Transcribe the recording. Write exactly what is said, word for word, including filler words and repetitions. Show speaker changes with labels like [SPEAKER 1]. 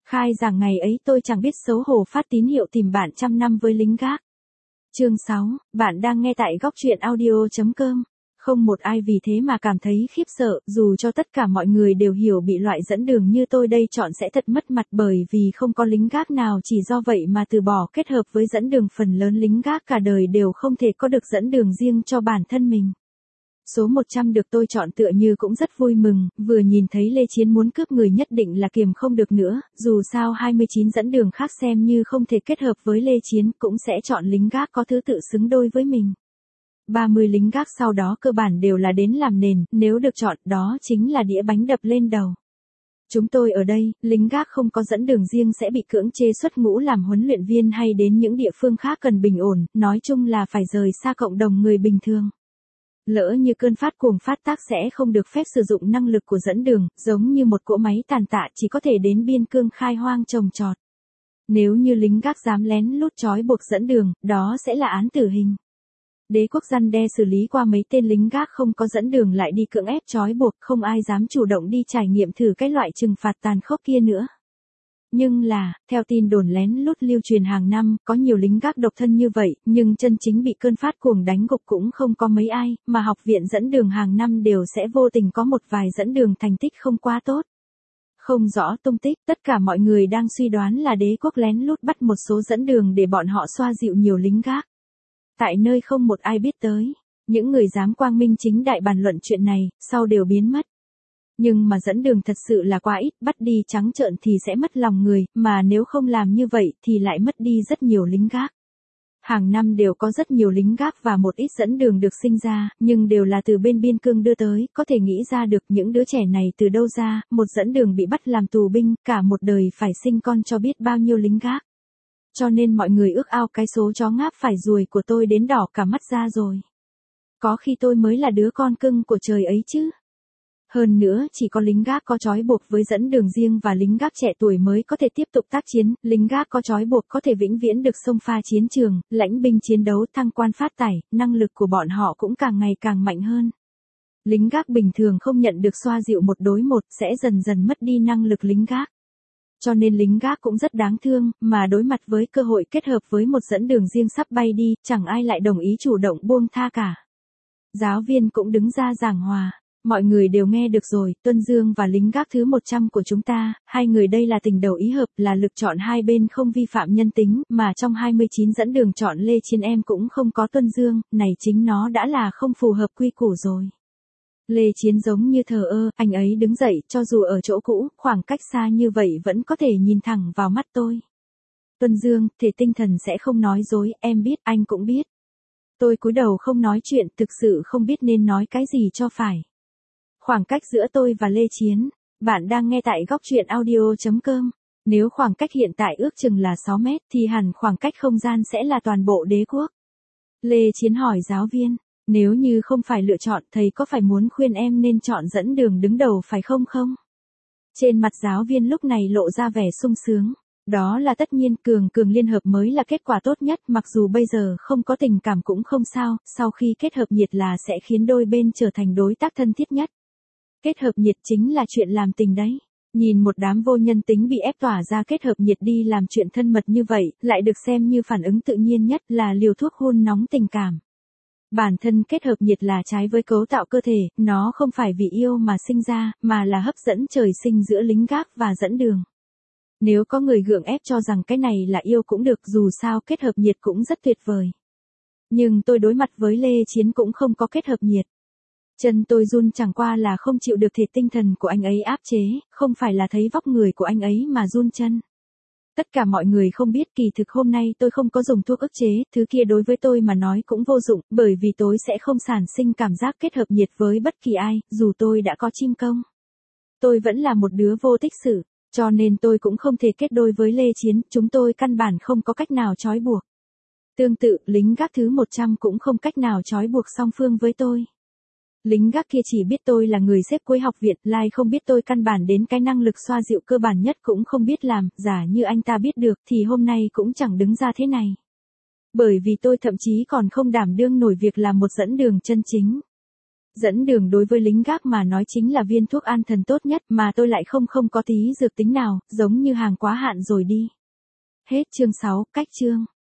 [SPEAKER 1] Khai giảng ngày ấy tôi chẳng biết xấu hổ phát tín hiệu tìm bạn trăm năm với lính gác. Chương sáu, bạn đang nghe tại góc truyện audio chấm com. Không một ai vì thế mà cảm thấy khiếp sợ, dù cho tất cả mọi người đều hiểu bị loại dẫn đường như tôi đây chọn sẽ thật mất mặt bởi vì không có lính gác nào chỉ do vậy mà từ bỏ kết hợp với dẫn đường. Phần lớn lính gác cả đời đều không thể có được dẫn đường riêng cho bản thân mình. Số một trăm được tôi chọn tựa như cũng rất vui mừng, vừa nhìn thấy Lê Chiến muốn cướp người nhất định là kiềm không được nữa, dù sao hai mươi chín dẫn đường khác xem như không thể kết hợp với Lê Chiến cũng sẽ chọn lính gác có thứ tự xứng đôi với mình. ba mươi lính gác sau đó cơ bản đều là đến làm nền, nếu được chọn đó chính là đĩa bánh đập lên đầu. Chúng tôi ở đây, lính gác không có dẫn đường riêng sẽ bị cưỡng chế xuất ngũ làm huấn luyện viên hay đến những địa phương khác cần bình ổn, nói chung là phải rời xa cộng đồng người bình thường. Lỡ như cơn phát cuồng phát tác sẽ không được phép sử dụng năng lực của dẫn đường, giống như một cỗ máy tàn tạ chỉ có thể đến biên cương khai hoang trồng trọt. Nếu như lính gác dám lén lút trói buộc dẫn đường, đó sẽ là án tử hình. Đế quốc răn đe xử lý qua mấy tên lính gác không có dẫn đường lại đi cưỡng ép trói buộc, không ai dám chủ động đi trải nghiệm thử cái loại trừng phạt tàn khốc kia nữa. Nhưng là, theo tin đồn lén lút lưu truyền hàng năm, có nhiều lính gác độc thân như vậy, nhưng chân chính bị cơn phát cuồng đánh gục cũng không có mấy ai, mà học viện dẫn đường hàng năm đều sẽ vô tình có một vài dẫn đường thành tích không quá tốt. Không rõ tung tích, tất cả mọi người đang suy đoán là đế quốc lén lút bắt một số dẫn đường để bọn họ xoa dịu nhiều lính gác. Tại nơi không một ai biết tới, những người dám quang minh chính đại bàn luận chuyện này, sau đều biến mất. Nhưng mà dẫn đường thật sự là quá ít, bắt đi trắng trợn thì sẽ mất lòng người, mà nếu không làm như vậy thì lại mất đi rất nhiều lính gác. Hàng năm đều có rất nhiều lính gác và một ít dẫn đường được sinh ra, nhưng đều là từ bên biên cương đưa tới, có thể nghĩ ra được những đứa trẻ này từ đâu ra, một dẫn đường bị bắt làm tù binh, cả một đời phải sinh con cho biết bao nhiêu lính gác. Cho nên mọi người ước ao cái số chó ngáp phải ruồi của tôi đến đỏ cả mắt ra rồi. Có khi tôi mới là đứa con cưng của trời ấy chứ. Hơn nữa, chỉ có lính gác có trói buộc với dẫn đường riêng và lính gác trẻ tuổi mới có thể tiếp tục tác chiến, lính gác có trói buộc có thể vĩnh viễn được xông pha chiến trường, lãnh binh chiến đấu, thăng quan phát tài, năng lực của bọn họ cũng càng ngày càng mạnh hơn. Lính gác bình thường không nhận được xoa dịu một đối một, sẽ dần dần mất đi năng lực lính gác. Cho nên lính gác cũng rất đáng thương, mà đối mặt với cơ hội kết hợp với một dẫn đường riêng sắp bay đi, chẳng ai lại đồng ý chủ động buông tha cả. Giáo viên cũng đứng ra giảng hòa. Mọi người đều nghe được rồi, Tuân Dương và lính gác thứ một trăm của chúng ta, hai người đây là tình đầu ý hợp, là lực chọn hai bên không vi phạm nhân tính, mà trong hai mươi chín dẫn đường chọn Lê Chiến em cũng không có Tuân Dương, này chính nó đã là không phù hợp quy củ rồi. Lê Chiến giống như thờ ơ, anh ấy đứng dậy, cho dù ở chỗ cũ, khoảng cách xa như vậy vẫn có thể nhìn thẳng vào mắt tôi. Tuân Dương, thể tinh thần sẽ không nói dối, em biết, anh cũng biết. Tôi cúi đầu không nói chuyện, thực sự không biết nên nói cái gì cho phải. Khoảng cách giữa tôi và Lê Chiến, bạn đang nghe tại góc truyện audio chấm com. Nếu khoảng cách hiện tại ước chừng là sáu mét thì hẳn khoảng cách không gian sẽ là toàn bộ đế quốc. Lê Chiến hỏi giáo viên, nếu như không phải lựa chọn thầy có phải muốn khuyên em nên chọn dẫn đường đứng đầu phải không không? Trên mặt giáo viên lúc này lộ ra vẻ sung sướng. Đó là tất nhiên, cường cường liên hợp mới là kết quả tốt nhất, mặc dù bây giờ không có tình cảm cũng không sao, sau khi kết hợp nhiệt là sẽ khiến đôi bên trở thành đối tác thân thiết nhất. Kết hợp nhiệt chính là chuyện làm tình đấy. Nhìn một đám vô nhân tính bị ép tỏa ra kết hợp nhiệt đi làm chuyện thân mật như vậy, lại được xem như phản ứng tự nhiên nhất, là liều thuốc hun nóng tình cảm. Bản thân kết hợp nhiệt là trái với cấu tạo cơ thể, nó không phải vì yêu mà sinh ra, mà là hấp dẫn trời sinh giữa lính gác và dẫn đường. Nếu có người gượng ép cho rằng cái này là yêu cũng được, dù sao kết hợp nhiệt cũng rất tuyệt vời. Nhưng tôi đối mặt với Lê Chiến cũng không có kết hợp nhiệt. Chân tôi run chẳng qua là không chịu được thể tinh thần của anh ấy áp chế, không phải là thấy vóc người của anh ấy mà run chân. Tất cả mọi người không biết kỳ thực hôm nay tôi không có dùng thuốc ức chế, thứ kia đối với tôi mà nói cũng vô dụng, bởi vì tôi sẽ không sản sinh cảm giác kết hợp nhiệt với bất kỳ ai, dù tôi đã có chim công. Tôi vẫn là một đứa vô tích sự, cho nên tôi cũng không thể kết đôi với Lê Chiến, chúng tôi căn bản không có cách nào trói buộc. Tương tự, lính gác thứ một trăm cũng không cách nào trói buộc song phương với tôi. Lính gác kia chỉ biết tôi là người xếp cuối học viện, lai không biết tôi căn bản đến cái năng lực xoa dịu cơ bản nhất cũng không biết làm, giả như anh ta biết được thì hôm nay cũng chẳng đứng ra thế này. Bởi vì tôi thậm chí còn không đảm đương nổi việc làm một dẫn đường chân chính. Dẫn đường đối với lính gác mà nói chính là viên thuốc an thần tốt nhất mà tôi lại không không có tí dược tính nào, giống như hàng quá hạn rồi đi. Hết chương sáu, cách chương.